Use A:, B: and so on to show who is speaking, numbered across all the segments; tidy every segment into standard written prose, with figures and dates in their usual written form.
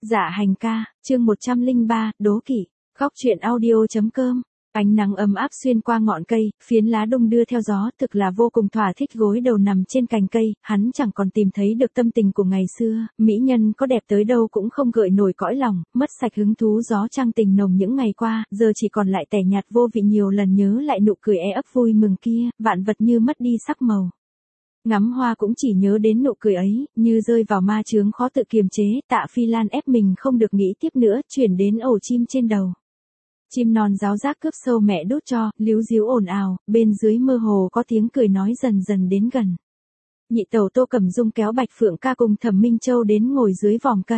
A: Dạ hành ca, chương 103, đố kỵ. Góc truyện audio.com. Ánh nắng ấm áp xuyên qua ngọn cây, phiến lá đung đưa theo gió, thực là vô cùng thỏa thích. Gối đầu nằm trên cành cây, hắn chẳng còn tìm thấy được tâm tình của ngày xưa, mỹ nhân có đẹp tới đâu cũng không gợi nổi cõi lòng, mất sạch hứng thú gió trăng tình nồng những ngày qua, giờ chỉ còn lại tẻ nhạt vô vị. Nhiều lần nhớ lại nụ cười ấp vui mừng kia, vạn vật như mất đi sắc màu. Ngắm hoa cũng chỉ nhớ đến nụ cười ấy, như rơi vào ma chướng khó tự kiềm chế. Tạ Phi Lan ép mình không được nghĩ tiếp nữa, chuyển đến ổ chim trên đầu. Chim non ráo rác cướp sâu mẹ đốt cho, líu ríu ồn ào, bên dưới mơ hồ có tiếng cười nói dần dần đến gần. Nhị tẩu Tô Cẩm Dung kéo Bạch Phượng Ca cùng Thẩm Minh Châu đến ngồi dưới vòm cây.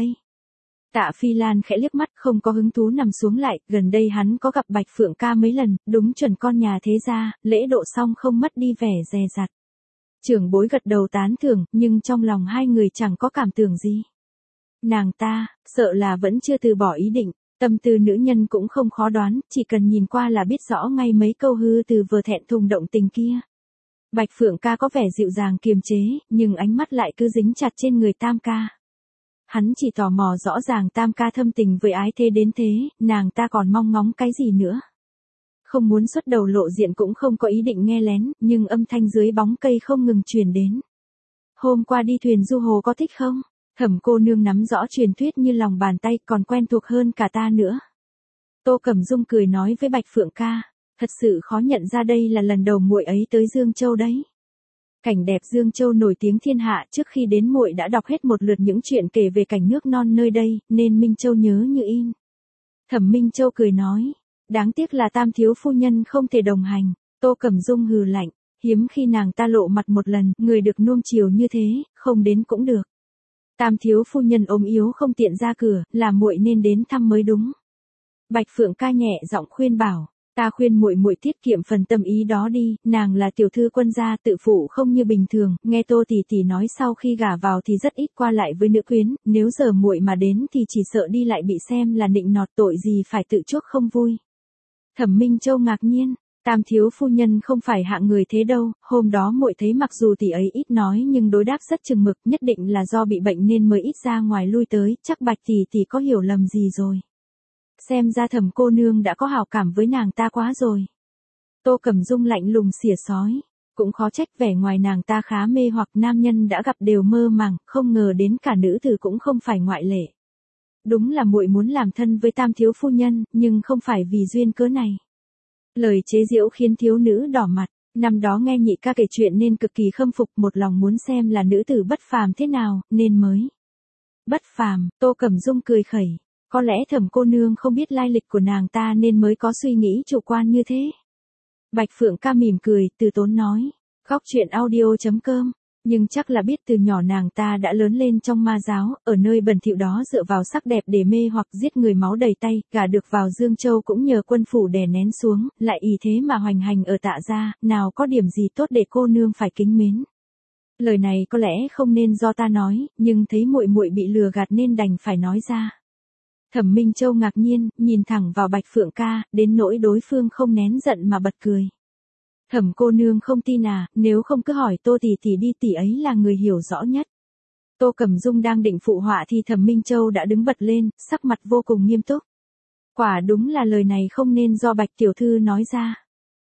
A: Tạ Phi Lan khẽ liếc mắt, không có hứng thú nằm xuống lại. Gần đây hắn có gặp Bạch Phượng Ca mấy lần, đúng chuẩn con nhà thế gia, lễ độ xong không mất đi vẻ dè dặt. Trưởng bối gật đầu tán thưởng, nhưng trong lòng hai người chẳng có cảm tưởng gì. Nàng ta, sợ là vẫn chưa từ bỏ ý định. Tâm tư nữ nhân cũng không khó đoán, chỉ cần nhìn qua là biết rõ ngay mấy câu hư từ vừa thẹn thùng động tình kia. Bạch Phượng Ca có vẻ dịu dàng kiềm chế, nhưng ánh mắt lại cứ dính chặt trên người Tam Ca. Hắn chỉ tò mò rõ ràng Tam Ca thâm tình với ái thế đến thế, nàng ta còn mong ngóng cái gì nữa. Không muốn xuất đầu lộ diện cũng không có ý định nghe lén, nhưng âm thanh dưới bóng cây không ngừng truyền đến. Hôm qua đi thuyền du hồ có thích không? Thẩm cô nương nắm rõ truyền thuyết như lòng bàn tay, còn quen thuộc hơn cả ta nữa. Tô Cẩm Dung cười nói với Bạch Phượng Ca, thật sự khó nhận ra đây là lần đầu muội ấy tới Dương Châu đấy. Cảnh đẹp Dương Châu nổi tiếng thiên hạ, trước khi đến muội đã đọc hết một lượt những chuyện kể về cảnh nước non nơi đây, nên Minh Châu nhớ như in. Thẩm Minh Châu cười nói, đáng tiếc là Tam thiếu phu nhân không thể đồng hành. Tô Cẩm Dung hừ lạnh, hiếm khi nàng ta lộ mặt một lần, người được nuông chiều như thế, không đến cũng được. Tam thiếu phu nhân ốm yếu không tiện ra cửa, là muội nên đến thăm mới đúng. Bạch Phượng Ca nhẹ giọng khuyên bảo, ta khuyên muội tiết kiệm phần tâm ý đó đi, nàng là tiểu thư quân gia, tự phụ không như bình thường. Nghe Tô tỷ tỷ nói sau khi gả vào thì rất ít qua lại với nữ quyến, nếu giờ muội mà đến thì chỉ sợ đi lại bị xem là nịnh nọt, tội gì phải tự chuốc không vui. Thẩm Minh Châu ngạc nhiên, Tam thiếu phu nhân không phải hạng người thế đâu, hôm đó muội thấy mặc dù tỷ ấy ít nói nhưng đối đáp rất chừng mực, nhất định là do bị bệnh nên mới ít ra ngoài lui tới, chắc Bạch tỷ có hiểu lầm gì rồi. Xem ra Thẩm cô nương đã có hảo cảm với nàng ta quá rồi. Tô Cẩm Dung lạnh lùng xỉa xói, cũng khó trách vẻ ngoài nàng ta khá mê hoặc, nam nhân đã gặp đều mơ màng, không ngờ đến cả nữ tử cũng không phải ngoại lệ. Đúng là muội muốn làm thân với Tam thiếu phu nhân, nhưng không phải vì duyên cớ này. Lời chế giễu khiến thiếu nữ đỏ mặt, năm đó nghe nhị ca kể chuyện nên cực kỳ khâm phục, một lòng muốn xem là nữ tử bất phàm thế nào, nên mới. Bất phàm, Tô Cẩm Dung cười khẩy, có lẽ Thẩm cô nương không biết lai lịch của nàng ta nên mới có suy nghĩ chủ quan như thế. Bạch Phượng Ca mỉm cười, từ tốn nói, góc truyện audio.com. Nhưng chắc là biết từ nhỏ nàng ta đã lớn lên trong ma giáo, ở nơi bẩn thỉu đó dựa vào sắc đẹp để mê hoặc giết người máu đầy tay, gả được vào Dương Châu cũng nhờ quân phủ đè nén xuống, lại ý thế mà hoành hành ở Tạ gia, nào có điểm gì tốt để cô nương phải kính mến. Lời này có lẽ không nên do ta nói, nhưng thấy muội bị lừa gạt nên đành phải nói ra. Thẩm Minh Châu ngạc nhiên, nhìn thẳng vào Bạch Phượng Ca, đến nỗi đối phương không nén giận mà bật cười. Thẩm cô nương không tin à, nếu không cứ hỏi Tô tỷ đi, tỷ ấy là người hiểu rõ nhất. Tô Cẩm Dung đang định phụ họa thì Thẩm Minh Châu đã đứng bật lên, sắc mặt vô cùng nghiêm túc. Quả đúng là lời này không nên do Bạch tiểu thư nói ra.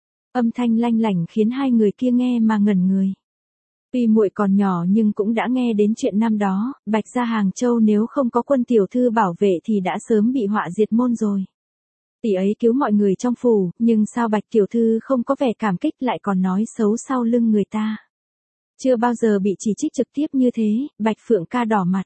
A: Âm thanh lanh lảnh khiến hai người kia nghe mà ngẩn người. Tuy muội còn nhỏ nhưng cũng đã nghe đến chuyện năm đó, Bạch gia Hàng Châu nếu không có quân tiểu thư bảo vệ thì đã sớm bị họa diệt môn rồi. Tỷ ấy cứu mọi người trong phủ, nhưng sao Bạch tiểu thư không có vẻ cảm kích lại còn nói xấu sau lưng người ta. Chưa bao giờ bị chỉ trích trực tiếp như thế, Bạch Phượng Ca đỏ mặt.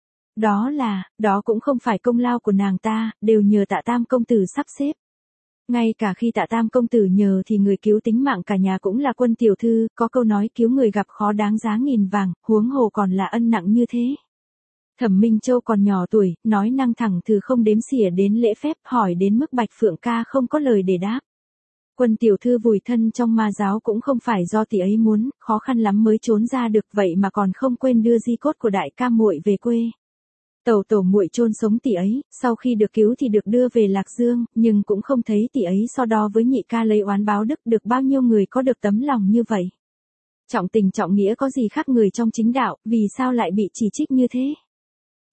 A: Đó cũng không phải công lao của nàng ta, đều nhờ Tạ Tam công tử sắp xếp. Ngay cả khi Tạ Tam công tử nhờ thì người cứu tính mạng cả nhà cũng là quân tiểu thư, có câu nói cứu người gặp khó đáng giá nghìn vàng, huống hồ còn là ân nặng như thế. Thẩm Minh Châu còn nhỏ tuổi, nói năng thẳng thừ không đếm xỉa đến lễ phép, hỏi đến mức Bạch Phượng Ca không có lời để đáp. Quân tiểu thư vùi thân trong ma giáo cũng không phải do tỷ ấy muốn, khó khăn lắm mới trốn ra được, vậy mà còn không quên đưa di cốt của đại ca muội về quê. Tổ muội chôn sống tỷ ấy, sau khi được cứu thì được đưa về Lạc Dương, nhưng cũng không thấy tỷ ấy so đo với nhị ca lấy oán báo đức, được bao nhiêu người có được tấm lòng như vậy. Trọng tình trọng nghĩa có gì khác người trong chính đạo, vì sao lại bị chỉ trích như thế?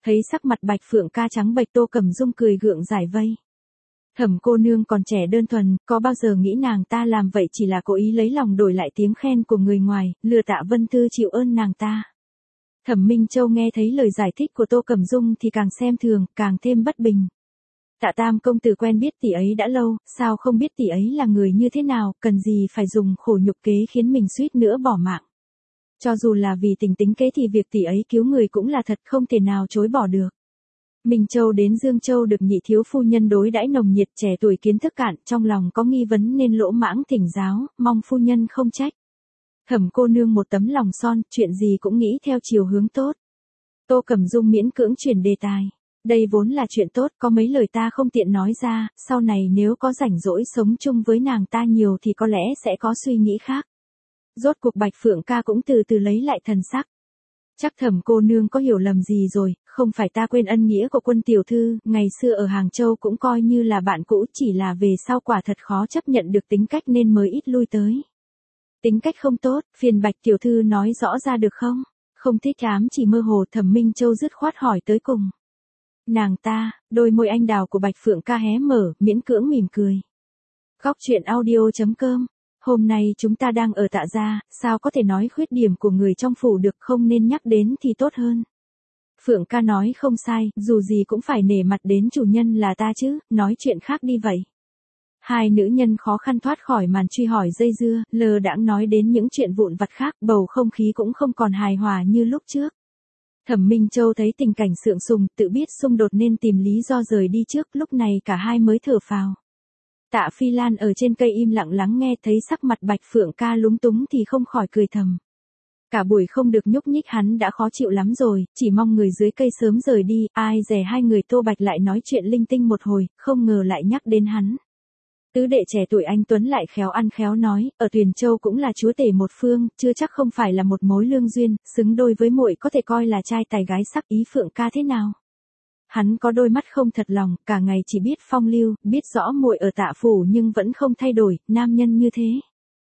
A: Thấy sắc mặt Bạch Phượng Ca trắng bệch, Tô Cẩm Dung cười gượng giải vây. Thẩm cô nương còn trẻ đơn thuần, có bao giờ nghĩ nàng ta làm vậy chỉ là cố ý lấy lòng đổi lại tiếng khen của người ngoài, lừa Tạ Vân Thư chịu ơn nàng ta. Thẩm Minh Châu nghe thấy lời giải thích của Tô Cẩm Dung thì càng xem thường, càng thêm bất bình. Tạ Tam công tử quen biết tỷ ấy đã lâu, sao không biết tỷ ấy là người như thế nào, cần gì phải dùng khổ nhục kế khiến mình suýt nữa bỏ mạng. Cho dù là vì tình tính kế thì việc tỷ ấy cứu người cũng là thật không thể nào chối bỏ được. Minh Châu đến Dương Châu được nhị thiếu phu nhân đối đãi nồng nhiệt, trẻ tuổi kiến thức cạn, trong lòng có nghi vấn nên lỗ mãng thỉnh giáo, mong phu nhân không trách. Thẩm cô nương một tấm lòng son, chuyện gì cũng nghĩ theo chiều hướng tốt. Tô Cẩm Dung miễn cưỡng chuyển đề tài. Đây vốn là chuyện tốt, có mấy lời ta không tiện nói ra, sau này nếu có rảnh rỗi sống chung với nàng ta nhiều thì có lẽ sẽ có suy nghĩ khác. Rốt cuộc Bạch Phượng Ca cũng từ từ lấy lại thần sắc. Chắc Thẩm cô nương có hiểu lầm gì rồi, không phải ta quên ân nghĩa của Quân tiểu thư, ngày xưa ở Hàng Châu cũng coi như là bạn cũ, chỉ là về sau quả thật khó chấp nhận được tính cách nên mới ít lui tới. Tính cách không tốt, phiền Bạch tiểu thư nói rõ ra được không? Không thích ám chỉ mơ hồ, Thẩm Minh Châu dứt khoát hỏi tới cùng. Nàng ta, đôi môi anh đào của Bạch Phượng Ca hé mở, miễn cưỡng mỉm cười. Góc truyện audio.com. Hôm nay chúng ta đang ở Tạ gia, sao có thể nói khuyết điểm của người trong phủ được, không nên nhắc đến thì tốt hơn. Phượng Ca nói không sai, dù gì cũng phải nể mặt đến chủ nhân là ta chứ, nói chuyện khác đi vậy. Hai nữ nhân khó khăn thoát khỏi màn truy hỏi dây dưa, lờ đãng nói đến những chuyện vụn vặt khác, bầu không khí cũng không còn hài hòa như lúc trước. Thẩm Minh Châu thấy tình cảnh sượng sùng, tự biết xung đột nên tìm lý do rời đi trước, lúc này cả hai mới thở phào. Tạ Phi Lan ở trên cây im lặng lắng nghe, thấy sắc mặt Bạch Phượng Ca lúng túng thì không khỏi cười thầm. Cả buổi không được nhúc nhích hắn đã khó chịu lắm rồi, chỉ mong người dưới cây sớm rời đi, ai dè hai người Tô Bạch lại nói chuyện linh tinh một hồi, không ngờ lại nhắc đến hắn. Tứ đệ trẻ tuổi anh Tuấn lại khéo ăn khéo nói, ở Tuyền Châu cũng là chúa tể một phương, chưa chắc không phải là một mối lương duyên, xứng đôi với muội có thể coi là trai tài gái sắc, ý Phượng Ca thế nào? Hắn có đôi mắt không thật lòng, cả ngày chỉ biết phong lưu, biết rõ muội ở Tạ phủ nhưng vẫn không thay đổi, nam nhân như thế.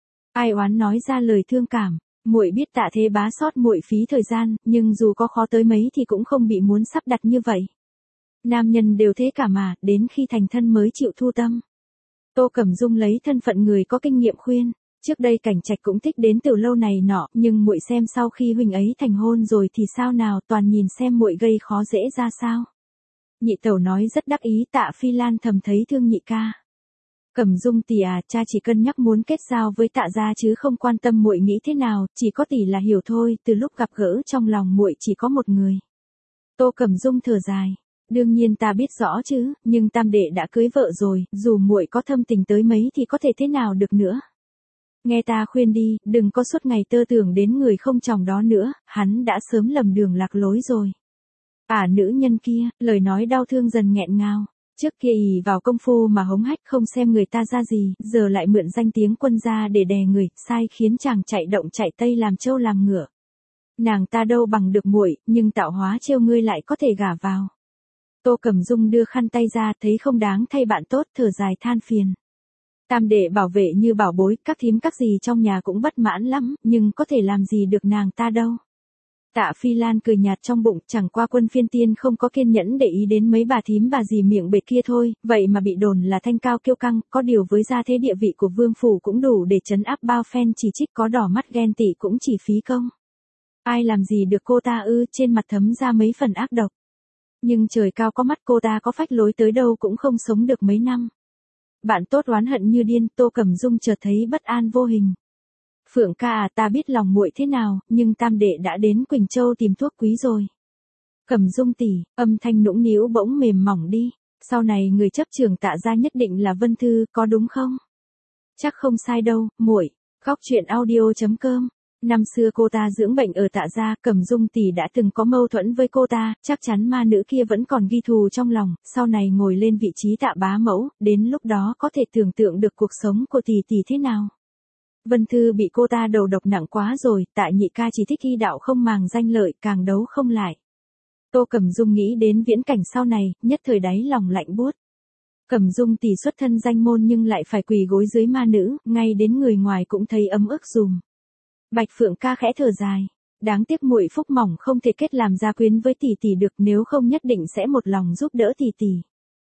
A: Ai oán nói ra lời thương cảm, muội biết Tạ Thế Bá sót muội phí thời gian, nhưng dù có khó tới mấy thì cũng không bị muốn sắp đặt như vậy. Nam nhân đều thế cả mà, đến khi thành thân mới chịu thu tâm. Tô Cẩm Dung lấy thân phận người có kinh nghiệm khuyên, trước đây Cảnh Trạch cũng thích đến từ lâu này nọ, nhưng muội xem sau khi huynh ấy thành hôn rồi thì sao nào, toàn nhìn xem muội gây khó dễ ra sao. Nhị tẩu nói rất đắc ý, Tạ Phi Lan thầm thấy thương nhị ca. Cẩm Dung tỷ à, cha chỉ cân nhắc muốn kết giao với Tạ gia chứ không quan tâm muội nghĩ thế nào, chỉ có tỷ là hiểu thôi, từ lúc gặp gỡ trong lòng muội chỉ có một người. Tô Cẩm Dung thở dài. Đương nhiên ta biết rõ chứ, nhưng tam đệ đã cưới vợ rồi, dù muội có thâm tình tới mấy thì có thể thế nào được nữa. Nghe ta khuyên đi, đừng có suốt ngày tơ tưởng đến người không chồng đó nữa, hắn đã sớm lầm đường lạc lối rồi. Nữ nhân kia, lời nói đau thương dần nghẹn ngào. Trước kia ỷ vào công phu mà hống hách không xem người ta ra gì, giờ lại mượn danh tiếng quân gia để đè người, sai khiến chàng chạy động chạy tây làm trâu làm ngựa. Nàng ta đâu bằng được muội, nhưng tạo hóa trêu ngươi lại có thể gả vào. Tô Cẩm Dung đưa khăn tay ra, thấy không đáng thay bạn tốt, thở dài than phiền. Tam đệ bảo vệ như bảo bối, các thím các gì trong nhà cũng bất mãn lắm, nhưng có thể làm gì được nàng ta đâu. Tạ Phi Lan cười nhạt trong bụng, chẳng qua Quân Phiên Tiên không có kiên nhẫn để ý đến mấy bà thím bà dì miệng bệt kia thôi, vậy mà bị đồn là thanh cao kiêu căng, có điều với gia thế địa vị của vương phủ cũng đủ để trấn áp bao phen chỉ trích, có đỏ mắt ghen tị cũng chỉ phí công. Ai làm gì được cô ta ư, trên mặt thấm ra mấy phần ác độc. Nhưng trời cao có mắt, cô ta có phách lối tới đâu cũng không sống được mấy năm. Bạn tốt oán hận như điên, Tô Cẩm Dung chợt thấy bất an vô hình. Phượng ca à, ta biết lòng muội thế nào, nhưng tam đệ đã đến Quỳnh Châu tìm thuốc quý rồi. Cẩm Dung tỷ, âm thanh nũng nĩu bỗng mềm mỏng đi, sau này người chấp trưởng Tạ gia nhất định là Vân Thư, có đúng không? Chắc không sai đâu, muội. Góc truyện audio.com. Năm xưa cô ta dưỡng bệnh ở Tạ gia, Cẩm Dung tỷ đã từng có mâu thuẫn với cô ta, chắc chắn ma nữ kia vẫn còn ghi thù trong lòng, sau này ngồi lên vị trí Tạ bá mẫu, đến lúc đó có thể tưởng tượng được cuộc sống của tỷ tỷ thế nào. Vân Thư bị cô ta đầu độc nặng quá rồi, Tạ nhị ca chỉ thích y đạo không màng danh lợi, càng đấu không lại. Tô Cẩm Dung nghĩ đến viễn cảnh sau này, nhất thời đáy lòng lạnh buốt. Cẩm Dung tỷ xuất thân danh môn nhưng lại phải quỳ gối dưới ma nữ, ngay đến người ngoài cũng thấy ấm ức dùm. Bạch Phượng ca khẽ thở dài. Đáng tiếc muội phúc mỏng không thể kết làm gia quyến với tỷ tỷ được, nếu không nhất định sẽ một lòng giúp đỡ tỷ tỷ.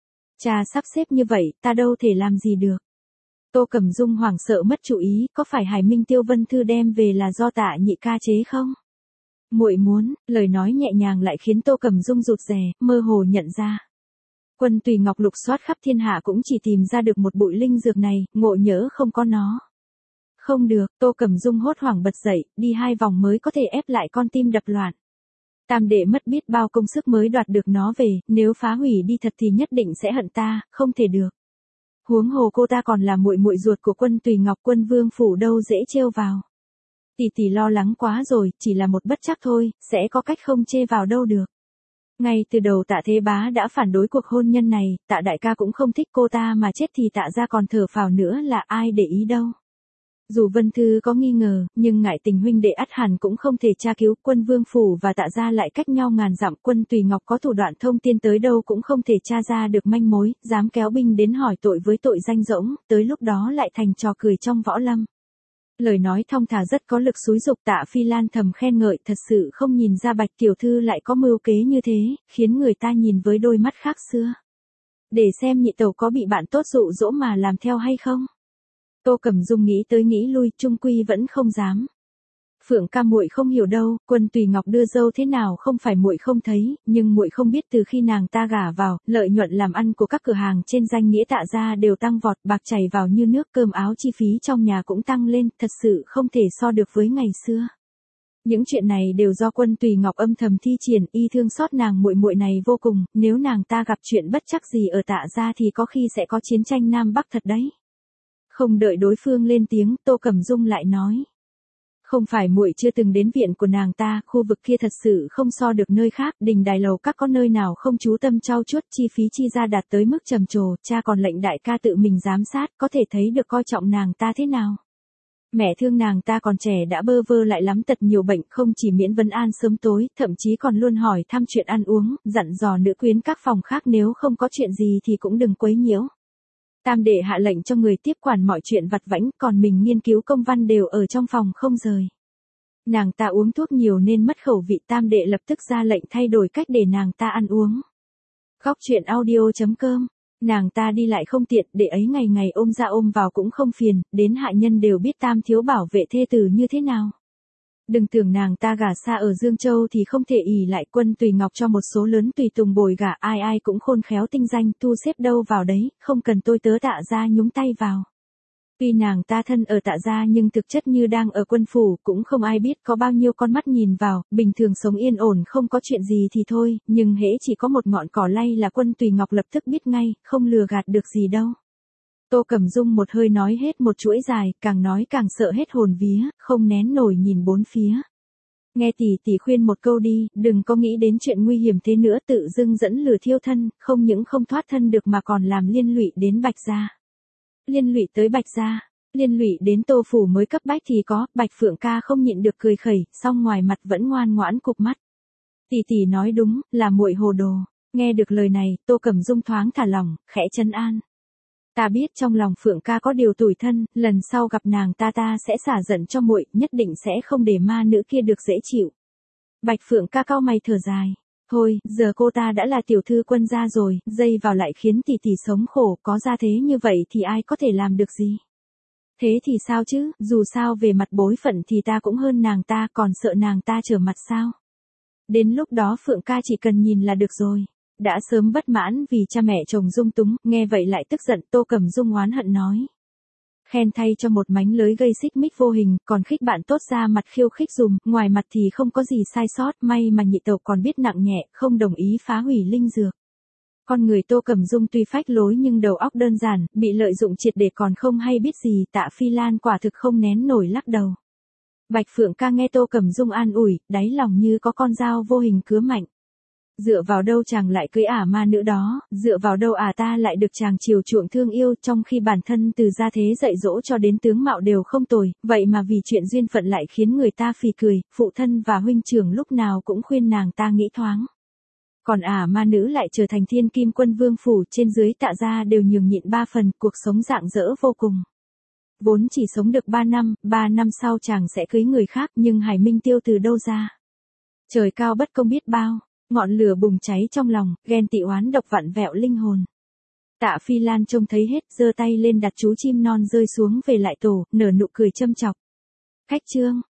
A: Cha sắp xếp như vậy, ta đâu thể làm gì được. Tô Cẩm Dung hoảng sợ mất chủ ý, có phải Hải Minh Tiêu Vân Thư đem về là do Tạ nhị ca chế không? Muội muốn, lời nói nhẹ nhàng lại khiến Tô Cẩm Dung rụt rè, mơ hồ nhận ra. Quân Tùy Ngọc lục soát khắp thiên hạ cũng chỉ tìm ra được một bụi linh dược này, ngộ nhỡ không có nó. Không được, Tô Cẩm Dung hốt hoảng bật dậy, đi 2 vòng mới có thể ép lại con tim đập loạn. Tam đệ mất biết bao công sức mới đoạt được nó về, nếu phá hủy đi thật thì nhất định sẽ hận ta, không thể được. Huống hồ cô ta còn là muội muội ruột của Quân Tùy Ngọc, Quân Vương phủ đâu dễ trêu vào. Tỷ tỷ lo lắng quá rồi, chỉ là một bất trắc thôi, sẽ có cách không chê vào đâu được. Ngay từ đầu Tạ Thế Bá đã phản đối cuộc hôn nhân này, Tạ đại ca cũng không thích cô ta mà chết thì Tạ gia còn thở phào nữa là ai để ý đâu. Dù Vân Thư có nghi ngờ, nhưng ngại tình huynh đệ ắt hẳn cũng không thể tra cứu, Quân Vương phủ và Tạ gia lại cách nhau ngàn dặm, Quân Tùy Ngọc có thủ đoạn thông tiên tới đâu cũng không thể tra ra được manh mối, dám kéo binh đến hỏi tội với tội danh rỗng, tới lúc đó lại thành trò cười trong võ lâm. Lời nói thong thả rất có lực xúi dục Tạ Phi Lan thầm khen ngợi, thật sự không nhìn ra Bạch tiểu thư lại có mưu kế như thế, khiến người ta nhìn với đôi mắt khác xưa. Để xem nhị tẩu có bị bạn tốt dụ dỗ mà làm theo hay không. Tô Cẩm Dung nghĩ tới nghĩ lui, chung quy vẫn không dám. Phượng ca muội không hiểu đâu, Quân Tùy Ngọc đưa dâu thế nào không phải muội không thấy, nhưng muội không biết từ khi nàng ta gả vào, lợi nhuận làm ăn của các cửa hàng trên danh nghĩa Tạ gia đều tăng vọt, bạc chảy vào như nước, cơm áo chi phí trong nhà cũng tăng lên, thật sự không thể so được với ngày xưa. Những chuyện này đều do Quân Tùy Ngọc âm thầm thi triển, y thương xót nàng muội muội này vô cùng, nếu nàng ta gặp chuyện bất trắc gì ở Tạ gia thì có khi sẽ có chiến tranh Nam Bắc thật đấy. Không đợi đối phương lên tiếng, Tô Cẩm Dung lại nói. Không phải muội chưa từng đến viện của nàng ta, khu vực kia thật sự không so được nơi khác, đình đài lầu các có nơi nào không chú tâm trau chuốt, chi phí chi ra đạt tới mức trầm trồ, cha còn lệnh đại ca tự mình giám sát, có thể thấy được coi trọng nàng ta thế nào. Mẹ thương nàng ta còn trẻ đã bơ vơ lại lắm tật nhiều bệnh, không chỉ miễn vấn an sớm tối, thậm chí còn luôn hỏi thăm chuyện ăn uống, dặn dò nữ quyến các phòng khác nếu không có chuyện gì thì cũng đừng quấy nhiễu. Tam đệ hạ lệnh cho người tiếp quản mọi chuyện vặt vãnh, còn mình nghiên cứu công văn đều ở trong phòng không rời. Nàng ta uống thuốc nhiều nên mất khẩu vị, tam đệ lập tức ra lệnh thay đổi cách để nàng ta ăn uống. Góc truyện audio.com. Nàng ta đi lại không tiện, đệ ấy ngày ngày ôm ra ôm vào cũng không phiền, đến hạ nhân đều biết tam thiếu bảo vệ thê tử như thế nào. Đừng tưởng nàng ta gả xa ở Dương Châu thì không thể ỷ lại, Quân Tùy Ngọc cho một số lớn tùy tùng bồi gả, ai ai cũng khôn khéo tinh danh, thu xếp đâu vào đấy, không cần tôi tớ Tạ gia nhúng tay vào. Tuy nàng ta thân ở Tạ gia nhưng thực chất như đang ở quân phủ, cũng không ai biết có bao nhiêu con mắt nhìn vào, bình thường sống yên ổn không có chuyện gì thì thôi, nhưng hễ chỉ có một ngọn cỏ lay là Quân Tùy Ngọc lập tức biết ngay, không lừa gạt được gì đâu. Tô Cẩm Dung một hơi nói hết một chuỗi dài, càng nói càng sợ hết hồn vía, không nén nổi nhìn bốn phía. Nghe tỷ tỷ khuyên một câu đi, đừng có nghĩ đến chuyện nguy hiểm thế nữa, tự dưng dẫn lửa thiêu thân, không những không thoát thân được mà còn làm liên lụy đến Bạch gia. Liên lụy tới Bạch gia, liên lụy đến Tô phủ mới cấp bách thì có, Bạch Phượng ca không nhịn được cười khẩy, song ngoài mặt vẫn ngoan ngoãn cụp mắt. Tỷ tỷ nói đúng, là muội hồ đồ. Nghe được lời này, Tô Cẩm Dung thoáng thả lỏng, khẽ trấn an. Ta biết trong lòng Phượng ca có điều tủi thân, lần sau gặp nàng ta sẽ xả giận cho muội, nhất định sẽ không để ma nữ kia được dễ chịu. Bạch Phượng ca cau mày thở dài. Thôi, giờ cô ta đã là tiểu thư Quân gia rồi, dây vào lại khiến tỷ tỷ sống khổ, có ra thế như vậy thì ai có thể làm được gì. Thế thì sao chứ, dù sao về mặt bối phận thì ta cũng hơn nàng ta, còn sợ nàng ta trở mặt sao. Đến lúc đó Phượng ca chỉ cần nhìn là được rồi. Đã sớm bất mãn vì cha mẹ chồng dung túng, nghe vậy lại tức giận, Tô Cẩm Dung oán hận nói. Khen thay cho một mánh lưới gây xích mích vô hình, còn khích bạn tốt ra mặt khiêu khích dùm, ngoài mặt thì không có gì sai sót, may mà nhị tẩu còn biết nặng nhẹ, không đồng ý phá hủy linh dược. Con người Tô Cẩm Dung tuy phách lối nhưng đầu óc đơn giản, bị lợi dụng triệt để còn không hay biết gì, Tạ Phi Lan quả thực không nén nổi lắc đầu. Bạch Phượng ca nghe Tô Cẩm Dung an ủi, đáy lòng như có con dao vô hình cứa mạnh. Dựa vào đâu chàng lại cưới ả ma nữ đó, dựa vào đâu ta lại được chàng chiều chuộng thương yêu, trong khi bản thân từ gia thế dạy dỗ cho đến tướng mạo đều không tồi, vậy mà vì chuyện duyên phận lại khiến người ta phì cười, phụ thân và huynh trưởng lúc nào cũng khuyên nàng ta nghĩ thoáng. Còn ả ma nữ lại trở thành thiên kim Quân Vương phủ, trên dưới Tạ gia đều nhường nhịn 3 phần, cuộc sống rạng rỡ vô cùng. vốn chỉ sống được 3 năm sau chàng sẽ cưới người khác, nhưng Hải Minh Tiêu từ đâu ra? Trời cao bất công biết bao, ngọn lửa bùng cháy trong lòng, ghen tị oán độc vặn vẹo linh hồn. Tạ Phi Lan trông thấy hết, giơ tay lên đặt chú chim non rơi xuống về lại tổ, nở nụ cười châm chọc. Khách Trương,